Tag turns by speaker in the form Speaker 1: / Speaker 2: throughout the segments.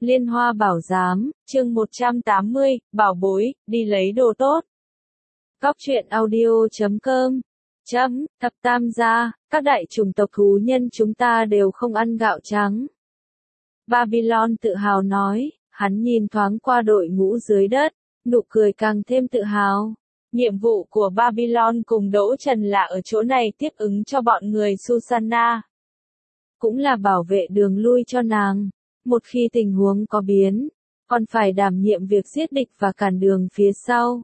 Speaker 1: Liên Hoa Bảo Giám, chương 180, bảo bối, đi lấy đồ tốt. Góc truyện audio.com Thập Tam gia, các đại chủng tộc thú nhân chúng ta đều không ăn gạo trắng. Babylon tự hào nói, hắn nhìn thoáng qua đội ngũ dưới đất, nụ cười càng thêm tự hào. Nhiệm vụ của Babylon cùng Đỗ Trần là ở chỗ này tiếp ứng cho bọn người Susanna. Cũng là bảo vệ đường lui cho nàng. Một khi tình huống có biến, còn phải đảm nhiệm việc giết địch và cản đường phía sau.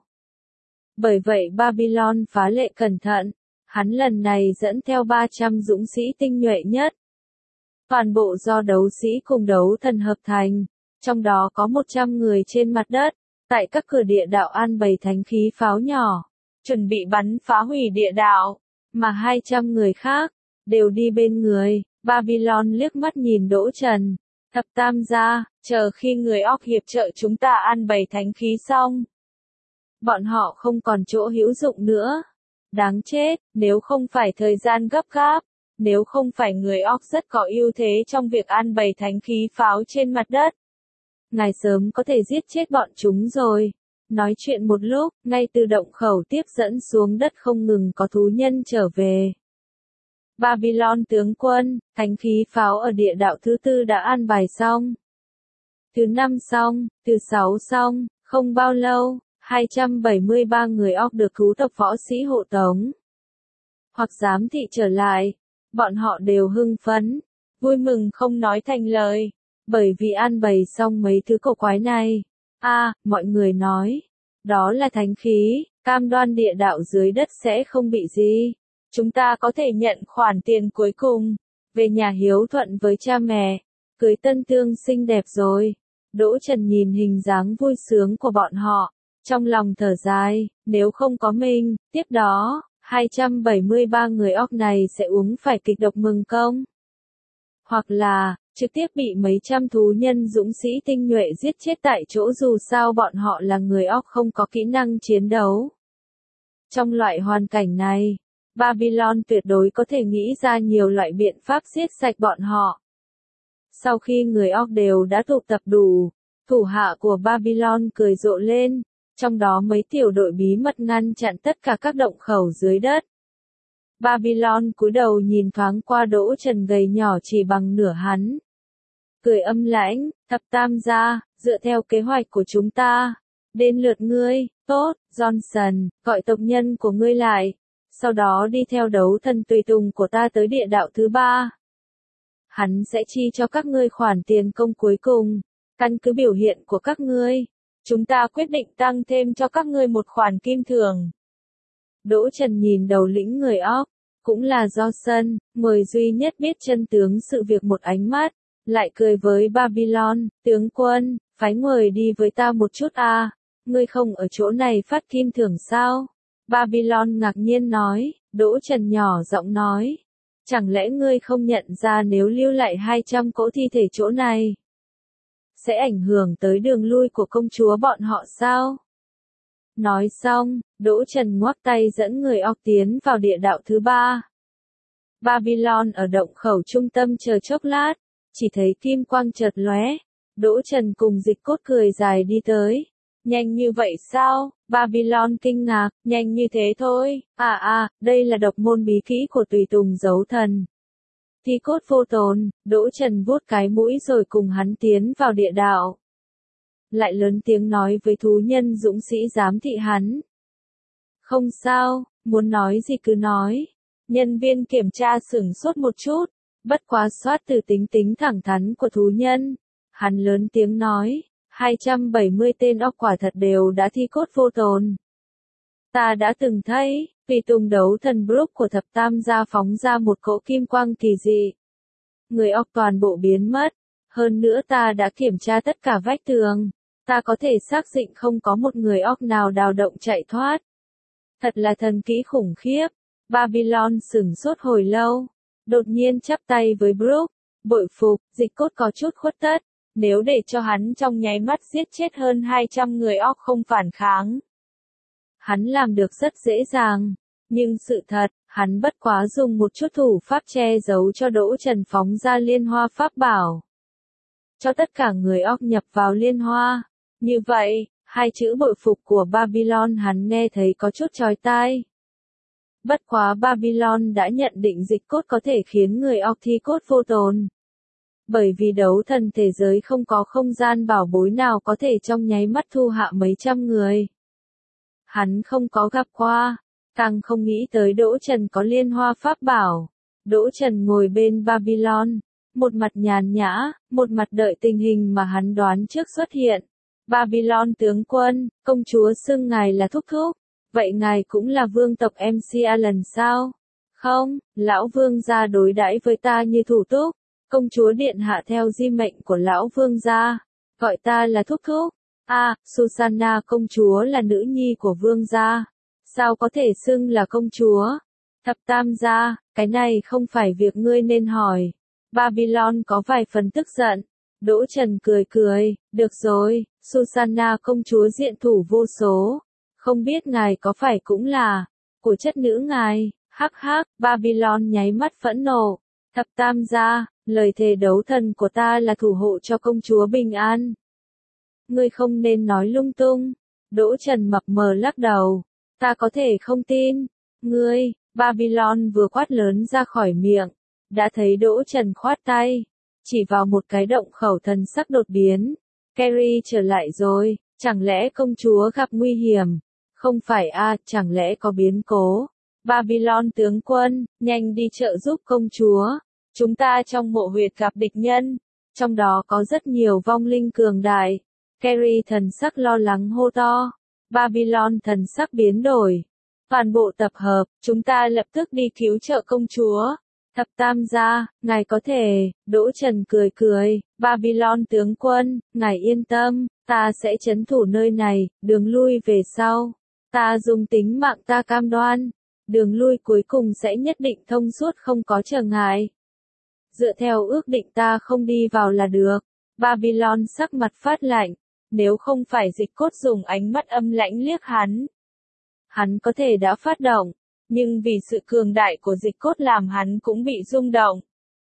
Speaker 1: Bởi vậy Babylon phá lệ cẩn thận, hắn lần này dẫn theo 300 dũng sĩ tinh nhuệ nhất. Toàn bộ do đấu sĩ cùng đấu thần hợp thành, trong đó có 100 người trên mặt đất, tại các cửa địa đạo an bày thánh khí pháo nhỏ, chuẩn bị bắn phá hủy địa đạo, mà 200 người khác, đều đi bên người. Babylon liếc mắt nhìn Đỗ Trần. Thập Tam gia, chờ khi người Orc hiệp trợ chúng ta an bày thánh khí xong. Bọn họ không còn chỗ hữu dụng nữa. Đáng chết, nếu không phải thời gian gấp gáp, nếu không phải người Orc rất có ưu thế trong việc an bày thánh khí pháo trên mặt đất. Ngài sớm có thể giết chết bọn chúng rồi. Nói chuyện một lúc, ngay từ động khẩu tiếp dẫn xuống đất không ngừng có thú nhân trở về. Babylon tướng quân, thánh khí pháo ở địa đạo thứ 4 đã an bài xong. Thứ 5 xong, thứ 6 xong, không bao lâu, 273 người Orc được thú tộc võ sĩ hộ tống. Hoặc giám thị trở lại, bọn họ đều hưng phấn, vui mừng không nói thành lời, bởi vì an bày xong mấy thứ cổ quái này. Mọi người nói, đó là thánh khí, cam đoan địa đạo dưới đất sẽ không bị gì. Chúng ta có thể nhận khoản tiền cuối cùng, về nhà hiếu thuận với cha mẹ, cưới tân tương xinh đẹp rồi. Đỗ Trần nhìn hình dáng vui sướng của bọn họ, trong lòng thở dài, nếu không có mình, tiếp đó, 273 người Orc này sẽ uống phải kịch độc mừng công. Hoặc là, trực tiếp bị mấy trăm thú nhân dũng sĩ tinh nhuệ giết chết tại chỗ dù sao bọn họ là người Orc không có kỹ năng chiến đấu. Trong loại hoàn cảnh này, Babylon tuyệt đối có thể nghĩ ra nhiều loại biện pháp giết sạch bọn họ. Sau khi người Orc đều đã tụ tập đủ, thủ hạ của Babylon cười rộ lên, trong đó mấy tiểu đội bí mật ngăn chặn tất cả các động khẩu dưới đất. Babylon cúi đầu nhìn thoáng qua Đỗ Trần gầy nhỏ chỉ bằng nửa hắn. Cười âm lãnh, Thập Tam gia, dựa theo kế hoạch của chúng ta, đến lượt ngươi, tốt, Johnson, gọi tộc nhân của ngươi lại. Sau đó đi theo đấu thần tùy tùng của ta tới địa đạo thứ 3. Hắn sẽ chi cho các ngươi khoản tiền công cuối cùng, căn cứ biểu hiện của các ngươi. Chúng ta quyết định tăng thêm cho các ngươi một khoản kim thưởng. Đỗ Trần nhìn đầu lĩnh người Orc, cũng là Johnson, người duy nhất biết chân tướng sự việc một ánh mắt, lại cười với Babylon, tướng quân, phái người đi với ta một chút ngươi không ở chỗ này phát kim thưởng sao? Babylon ngạc nhiên nói, Đỗ Trần nhỏ giọng nói, chẳng lẽ ngươi không nhận ra nếu lưu lại 200 cỗ thi thể chỗ này, sẽ ảnh hưởng tới đường lui của công chúa bọn họ sao? Nói xong, Đỗ Trần ngoắc tay dẫn người Orc tiến vào địa đạo thứ 3. Babylon ở động khẩu trung tâm chờ chốc lát, chỉ thấy kim quang chợt lóe, Đỗ Trần cùng Dịch Cốt cười dài đi tới. Nhanh như vậy sao? Babylon kinh ngạc, nhanh như thế thôi. Đây là độc môn bí kỹ của tùy tùng dấu thần. Thi cốt vô tồn, Đỗ Trần vuốt cái mũi rồi cùng hắn tiến vào địa đạo. Lại lớn tiếng nói với thú nhân dũng sĩ giám thị hắn. Không sao, muốn nói gì cứ nói. Nhân viên kiểm tra sửng sốt một chút, bất quá soát từ tính thẳng thắn của thú nhân. Hắn lớn tiếng nói. 270 tên Orc quả thật đều đã thi cốt vô tồn. Ta đã từng thấy, tùy tùng đấu thần Brook của Thập Tam gia phóng ra một cỗ kim quang kỳ dị. Người Orc toàn bộ biến mất, hơn nữa ta đã kiểm tra tất cả vách tường, ta có thể xác định không có một người Orc nào đào động chạy thoát. Thật là thần kỹ khủng khiếp. Babylon sửng sốt hồi lâu, đột nhiên chắp tay với Brook, bội phục, Dịch Cốt có chút khuất tất. Nếu để cho hắn trong nháy mắt giết chết hơn 200 người Orc không phản kháng. Hắn làm được rất dễ dàng, nhưng sự thật, hắn bất quá dùng một chút thủ pháp che giấu cho Đỗ Trần phóng ra liên hoa pháp bảo. cho tất cả người Óc nhập vào liên hoa. Như vậy, hai chữ bội phục của Babylon hắn nghe thấy có chút chói tai. Bất quá Babylon đã nhận định dịch cốt có thể khiến người Óc thi cốt vô tồn. Bởi vì đấu thần thế giới không có không gian bảo bối nào có thể trong nháy mắt thu hạ mấy trăm người. Hắn không có gặp qua, càng không nghĩ tới Đỗ Trần có liên hoa pháp bảo. Đỗ Trần ngồi bên Babylon, một mặt nhàn nhã, một mặt đợi tình hình mà hắn đoán trước xuất hiện. Babylon tướng quân, công chúa xưng ngài là thúc thúc, vậy ngài cũng là vương tộc MC Alan sao? Không, lão vương gia đối đãi với ta như thủ túc, công chúa điện hạ theo di mệnh của lão vương gia, gọi ta là thúc thúc. Susanna công chúa là nữ nhi của vương gia, sao có thể xưng là công chúa? Thập tam gia, cái này không phải việc ngươi nên hỏi. Babylon có vài phần tức giận. Đỗ Trần cười cười, được rồi, Susanna công chúa diện thủ vô số. Không biết ngài có phải cũng là của chất nữ ngài? Hắc hắc, Babylon nháy mắt phẫn nộ. Thập tam gia, lời thề đấu thần của ta là thủ hộ cho công chúa bình an. Ngươi không nên nói lung tung. Đỗ Trần mập mờ lắc đầu. Ta có thể không tin. Ngươi, Babylon vừa quát lớn ra khỏi miệng. Đã thấy Đỗ Trần khoát tay. Chỉ vào một cái động khẩu thần sắc đột biến. Carrie trở lại rồi, chẳng lẽ công chúa gặp nguy hiểm? Không phải chẳng lẽ có biến cố? Babylon tướng quân, nhanh đi trợ giúp công chúa. Chúng ta trong mộ huyệt gặp địch nhân. Trong đó có rất nhiều vong linh cường đại. Carrie thần sắc lo lắng hô to. Babylon thần sắc biến đổi. Toàn bộ tập hợp, chúng ta lập tức đi cứu trợ công chúa. Thập tam gia, ngài có thể, Đỗ Trần cười cười, Babylon tướng quân, ngài yên tâm, ta sẽ trấn thủ nơi này, đường lui về sau. Ta dùng tính mạng ta cam đoan, đường lui cuối cùng sẽ nhất định thông suốt không có trở ngại. Dựa theo ước định ta không đi vào là được. Babylon sắc mặt phát lạnh, nếu không phải dịch cốt dùng ánh mắt âm lãnh liếc hắn. Hắn có thể đã phát động, nhưng vì sự cường đại của dịch cốt làm hắn cũng bị rung động.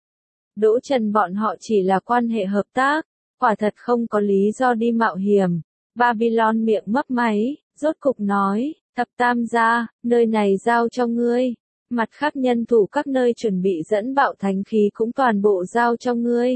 Speaker 1: Đỗ Trần bọn họ chỉ là quan hệ hợp tác, quả thật không có lý do đi mạo hiểm. Babylon miệng mấp máy, rốt cục nói, thập tam gia, nơi này giao cho ngươi. Mặt khác nhân thủ các nơi chuẩn bị dẫn bạo thánh khí cũng toàn bộ giao cho ngươi.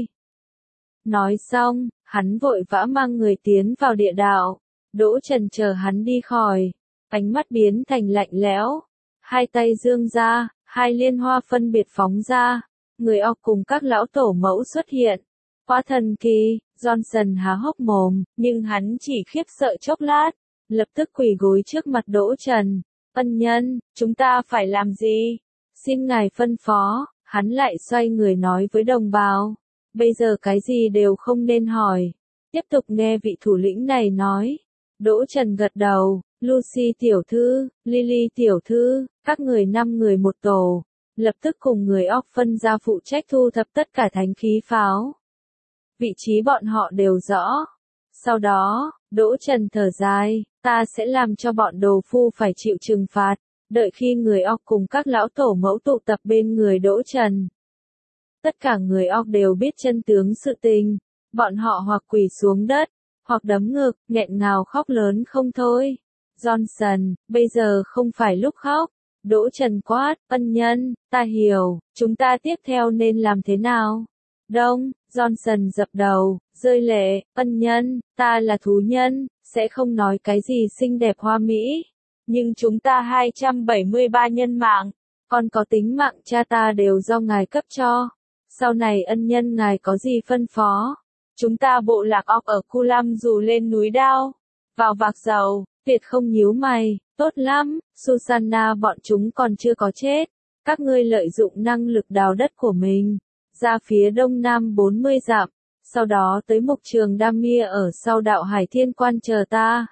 Speaker 1: Nói xong, hắn vội vã mang người tiến vào địa đạo. Đỗ Trần chờ hắn đi khỏi, ánh mắt biến thành lạnh lẽo. Hai tay dương ra, hai liên hoa phân biệt phóng ra. Người Óc cùng các lão tổ mẫu xuất hiện. Quá thần kỳ, Johnson há hốc mồm, nhưng hắn chỉ khiếp sợ chốc lát. Lập tức quỳ gối trước mặt Đỗ Trần. Ân nhân, chúng ta phải làm gì? Xin ngài phân phó. Hắn lại xoay người nói với đồng bào. Bây giờ cái gì đều không nên hỏi. Tiếp tục nghe vị thủ lĩnh này nói. Đỗ Trần gật đầu. Lucy tiểu thư, Lily tiểu thư, các người 5 người một tổ. Lập tức cùng người Óc phân ra phụ trách thu thập tất cả thánh khí pháo. Vị trí bọn họ đều rõ. Sau đó, Đỗ Trần thở dài, ta sẽ làm cho bọn đồ phu phải chịu trừng phạt. Đợi khi người Óc cùng các lão tổ mẫu tụ tập bên người Đỗ Trần. Tất cả người Óc đều biết chân tướng sự tình. Bọn họ hoặc quỳ xuống đất, hoặc đấm ngực, nghẹn ngào khóc lớn không thôi. Johnson, bây giờ không phải lúc khóc. Đỗ Trần quát, ân nhân, ta hiểu, chúng ta tiếp theo nên làm thế nào? Đông, Johnson dập đầu, rơi lệ, ân nhân, ta là thú nhân, sẽ không nói cái gì xinh đẹp hoa mỹ. Nhưng chúng ta 273 nhân mạng, còn có tính mạng cha ta đều do ngài cấp cho. Sau này ân nhân ngài có gì phân phó? Chúng ta bộ lạc Óc ở Kulam dù lên núi đao, vào vạc dầu. Tuyệt không nhíu mày, tốt lắm, Susanna bọn chúng còn chưa có chết. Các ngươi lợi dụng năng lực đào đất của mình, ra phía đông nam 40 dặm, sau đó tới mục trường Damir ở sau đạo Hải Thiên Quan chờ ta.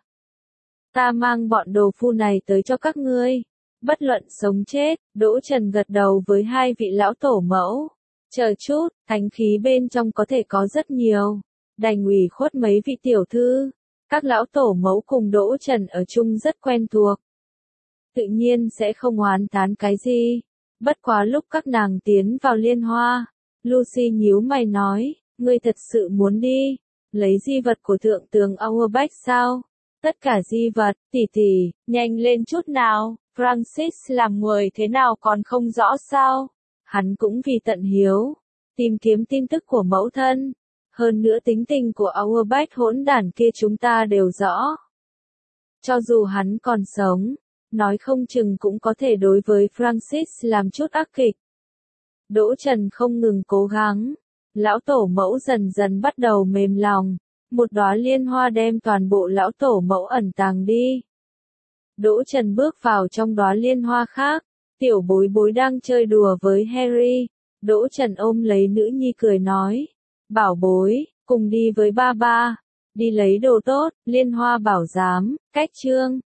Speaker 1: Ta mang bọn đồ phu này tới cho các ngươi. Bất luận sống chết, Đỗ Trần gật đầu với hai vị lão tổ mẫu. Chờ chút, thánh khí bên trong có thể có rất nhiều. Đành ủy khuất mấy vị tiểu thư. Các lão tổ mẫu cùng Đỗ Trần ở chung rất quen thuộc. Tự nhiên sẽ không oán tán cái gì. Bất quá lúc các nàng tiến vào liên hoa, Lucy nhíu mày nói, Ngươi thật sự muốn đi? Lấy di vật của thượng tướng Auerbach sao? Tất cả di vật, tỷ, nhanh lên chút nào, Francis làm người thế nào còn không rõ sao? Hắn cũng vì tận hiếu, tìm kiếm tin tức của mẫu thân. Hơn nữa tính tình của Auerbach hỗn đản kia chúng ta đều rõ. Cho dù hắn còn sống, nói không chừng cũng có thể đối với Francis làm chút ác kịch. Đỗ Trần không ngừng cố gắng. Lão tổ mẫu dần dần bắt đầu mềm lòng. Một đóa liên hoa đem toàn bộ lão tổ mẫu ẩn tàng đi. Đỗ Trần bước vào trong đóa liên hoa khác. Tiểu bối bối đang chơi đùa với Harry. Đỗ Trần ôm lấy nữ nhi cười nói. Bảo bối, cùng đi với ba ba. Đi lấy đồ tốt, liên hoa bảo giám, cách chương.